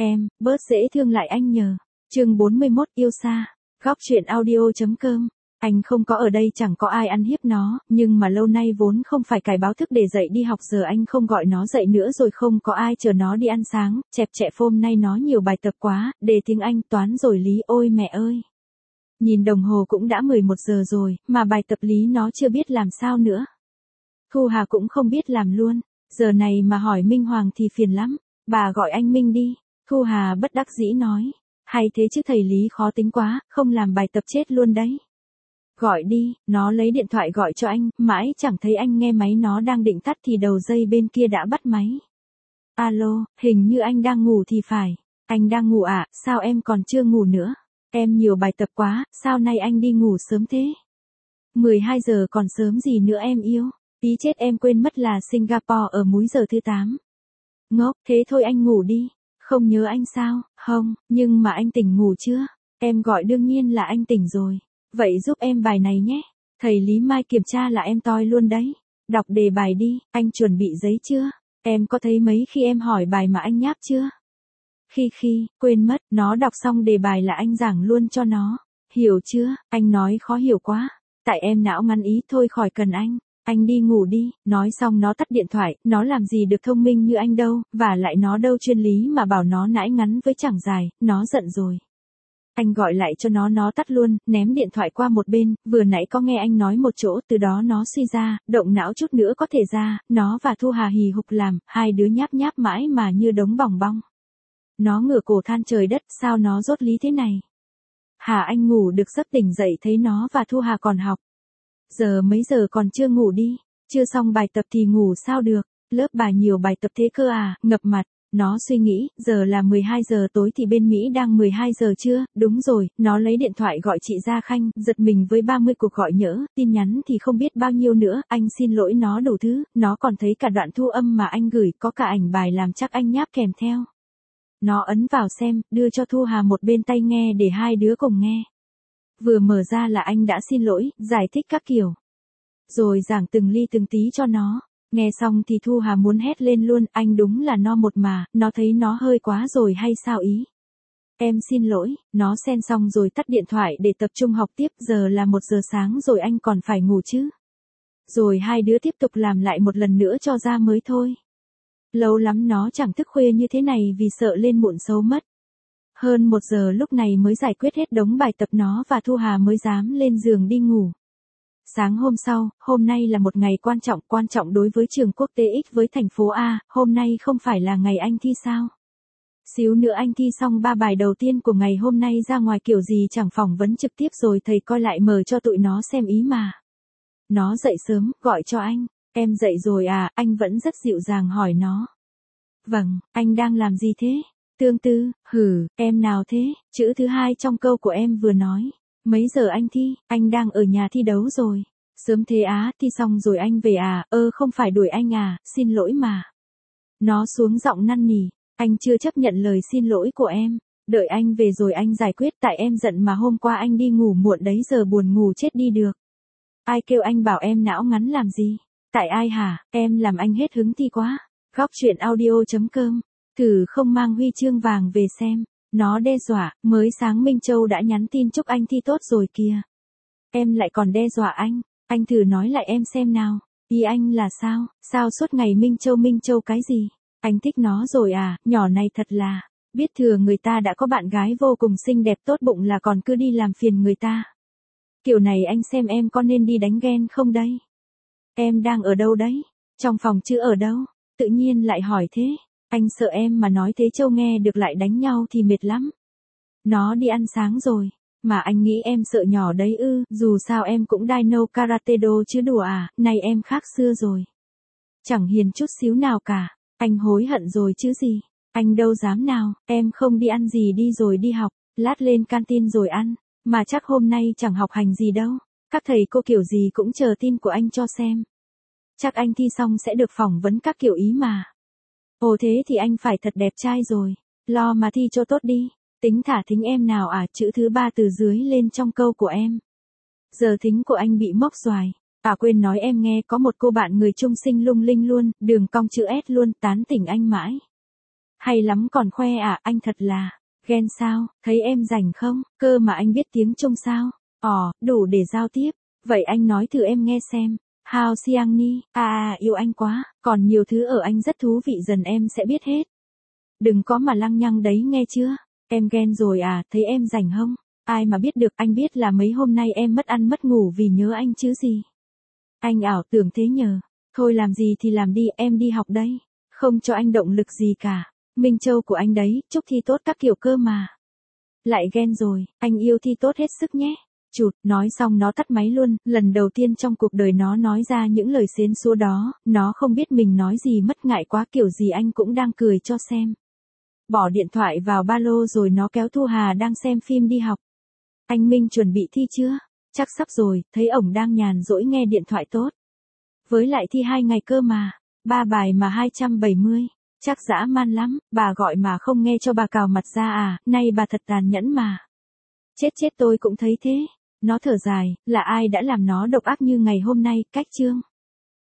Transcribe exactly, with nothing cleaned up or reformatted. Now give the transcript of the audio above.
Em, bớt dễ thương lại anh nhờ. Chương bốn mươi mốt yêu xa. Góc truyện audio.com. Anh không có ở đây chẳng có ai ăn hiếp nó, nhưng mà lâu nay vốn không phải cài báo thức để dậy đi học, giờ anh không gọi nó dậy nữa rồi không có ai chờ nó đi ăn sáng, chẹp chẹp hôm nay nó nhiều bài tập quá, đề tiếng Anh, toán rồi lý, ôi mẹ ơi. Nhìn đồng hồ cũng đã mười một giờ rồi, mà bài tập lý nó chưa biết làm sao nữa. Thu Hà cũng không biết làm luôn, giờ này mà hỏi Minh Hoàng thì phiền lắm, bà gọi anh Minh đi. Thu Hà bất đắc dĩ nói, hay thế chứ thầy Lý khó tính quá, không làm bài tập chết luôn đấy. Gọi đi, nó lấy điện thoại gọi cho anh, mãi chẳng thấy anh nghe máy, nó đang định tắt thì đầu dây bên kia đã bắt máy. Alo, hình như anh đang ngủ thì phải. Anh đang ngủ à, sao em còn chưa ngủ nữa? Em nhiều bài tập quá, sao nay anh đi ngủ sớm thế? mười hai giờ còn sớm gì nữa em yêu, tí chết em quên mất là Singapore ở múi giờ thứ tám. Ngốc, thế thôi anh ngủ đi. Không nhớ anh sao? Không, nhưng mà anh tỉnh ngủ chưa? Em gọi đương nhiên là anh tỉnh rồi. Vậy giúp em bài này nhé. Thầy Lý mai kiểm tra là em toi luôn đấy. Đọc đề bài đi, anh chuẩn bị giấy chưa? Em có thấy mấy khi em hỏi bài mà anh nháp chưa? Khi khi, quên mất, nó đọc xong đề bài là anh giảng luôn cho nó. Hiểu chưa? Anh nói khó hiểu quá. Tại em não ngắn ý thôi, khỏi cần anh. Anh đi ngủ đi. Nói xong nó tắt điện thoại, nó làm gì được thông minh như anh đâu, và lại nó đâu chuyên lý mà bảo nó nãi ngắn với chẳng dài, nó giận rồi. Anh gọi lại cho nó, nó tắt luôn, ném điện thoại qua một bên, vừa nãy có nghe anh nói một chỗ, từ đó nó suy ra, động não chút nữa có thể ra, nó và Thu Hà hì hục làm, hai đứa nháp nháp mãi mà như đống bòng bong. Nó ngửa cổ than trời đất, sao nó dốt lý thế này. Hà anh ngủ được giấc, tỉnh dậy thấy nó và Thu Hà còn học. Giờ mấy giờ còn chưa ngủ đi, chưa xong bài tập thì ngủ sao được, lớp bà nhiều bài tập thế cơ à, ngập mặt. Nó suy nghĩ, giờ là mười hai giờ tối thì bên Mỹ đang mười hai giờ trưa, đúng rồi, nó lấy điện thoại gọi chị Gia Khanh, giật mình với ba mươi cuộc gọi nhỡ, tin nhắn thì không biết bao nhiêu nữa, anh xin lỗi nó đủ thứ, nó còn thấy cả đoạn thu âm mà anh gửi, có cả ảnh bài làm chắc anh nháp kèm theo. Nó ấn vào xem, đưa cho Thu Hà một bên tai nghe để hai đứa cùng nghe. Vừa mở ra là anh đã xin lỗi, giải thích các kiểu. Rồi giảng từng ly từng tí cho nó. Nghe xong thì Thu Hà muốn hét lên luôn, anh đúng là no một mà, nó thấy nó hơi quá rồi hay sao ý. Em xin lỗi, nó xen xong rồi tắt điện thoại để tập trung học tiếp, giờ là một giờ sáng rồi anh còn phải ngủ chứ. Rồi hai đứa tiếp tục làm lại một lần nữa cho ra mới thôi. Lâu lắm nó chẳng thức khuya như thế này vì sợ lên muộn xấu mất. Hơn một giờ lúc này mới giải quyết hết đống bài tập, nó và Thu Hà mới dám lên giường đi ngủ. Sáng hôm sau, hôm nay là một ngày quan trọng, quan trọng đối với trường quốc tế X với thành phố A, hôm nay không phải là ngày anh thi sao? Xíu nữa anh thi xong ba bài đầu tiên của ngày hôm nay ra ngoài kiểu gì chẳng phỏng vấn trực tiếp rồi thầy coi lại mở cho tụi nó xem ý mà. Nó dậy sớm, gọi cho anh, em dậy rồi à, anh vẫn rất dịu dàng hỏi nó. Vâng, anh đang làm gì thế? Tương tư, hử, em nào thế? Chữ thứ hai trong câu của em vừa nói. Mấy giờ anh thi, anh đang ở nhà thi đấu rồi. Sớm thế á, thi xong rồi anh về à, ơ không phải đuổi anh à, xin lỗi mà. Nó xuống giọng năn nỉ, anh chưa chấp nhận lời xin lỗi của em. Đợi anh về rồi anh giải quyết, tại em giận mà hôm qua anh đi ngủ muộn đấy, giờ buồn ngủ chết đi được. Ai kêu anh bảo em não ngắn làm gì? Tại ai hả, em làm anh hết hứng thi quá. Góc truyện audio.com. Thử không mang huy chương vàng về xem. Nó đe dọa, mới sáng Minh Châu đã nhắn tin chúc anh thi tốt rồi kìa. Em lại còn đe dọa anh, anh thử nói lại em xem nào. Ý anh là sao, sao suốt ngày Minh Châu Minh Châu cái gì? Anh thích nó rồi à, nhỏ này thật là, biết thừa người ta đã có bạn gái vô cùng xinh đẹp tốt bụng là còn cứ đi làm phiền người ta. Kiểu này anh xem em có nên đi đánh ghen không đấy? Em đang ở đâu đấy? Trong phòng chứ ở đâu? Tự nhiên lại hỏi thế. Anh sợ em mà nói thế Châu nghe được lại đánh nhau thì mệt lắm. Nó đi ăn sáng rồi, mà anh nghĩ em sợ nhỏ đấy ư, dù sao em cũng Dino Karate Do chứ đùa à, này em khác xưa rồi. Chẳng hiền chút xíu nào cả, anh hối hận rồi chứ gì, anh đâu dám nào, em không đi ăn gì đi rồi đi học, lát lên canteen rồi ăn, mà chắc hôm nay chẳng học hành gì đâu, các thầy cô kiểu gì cũng chờ tin của anh cho xem. Chắc anh thi xong sẽ được phỏng vấn các kiểu ý mà. Ồ thế thì anh phải thật đẹp trai rồi, lo mà thi cho tốt đi, tính thả thính em nào à, chữ thứ ba từ dưới lên trong câu của em. Giờ thính của anh bị mốc xoài, à quên nói em nghe có một cô bạn người Trung Sinh lung linh luôn, đường cong chữ S luôn, tán tỉnh anh mãi. Hay lắm còn khoe à, anh thật là, ghen sao, thấy em rảnh không, cơ mà anh biết tiếng Trung sao, ồ, đủ để giao tiếp, vậy anh nói thử em nghe xem. Hao Xiang Ni, à, à yêu anh quá, còn nhiều thứ ở anh rất thú vị dần em sẽ biết hết. Đừng có mà lăng nhăng đấy nghe chưa, em ghen rồi à, thấy em rảnh không, ai mà biết được, anh biết là mấy hôm nay em mất ăn mất ngủ vì nhớ anh chứ gì. Anh ảo tưởng thế nhờ, thôi làm gì thì làm đi, em đi học đây, không cho anh động lực gì cả, Minh Châu của anh đấy, chúc thi tốt các kiểu cơ mà. Lại ghen rồi, anh yêu thi tốt hết sức nhé. Chụt, nói xong nó tắt máy luôn, lần đầu tiên trong cuộc đời nó nói ra những lời xến xúa đó, nó không biết mình nói gì mất ngại quá kiểu gì anh cũng đang cười cho xem. Bỏ điện thoại vào ba lô rồi nó kéo Thu Hà đang xem phim đi học. Anh Minh chuẩn bị thi chưa? Chắc sắp rồi, thấy ổng đang nhàn rỗi nghe điện thoại tốt. Với lại thi hai ngày cơ mà, ba bài mà hai trăm bảy mươi, chắc dã man lắm, bà gọi mà không nghe cho bà cào mặt ra à, nay bà thật tàn nhẫn mà. Chết chết tôi cũng thấy thế. Nó thở dài, là ai đã làm nó độc ác như ngày hôm nay, cách chương.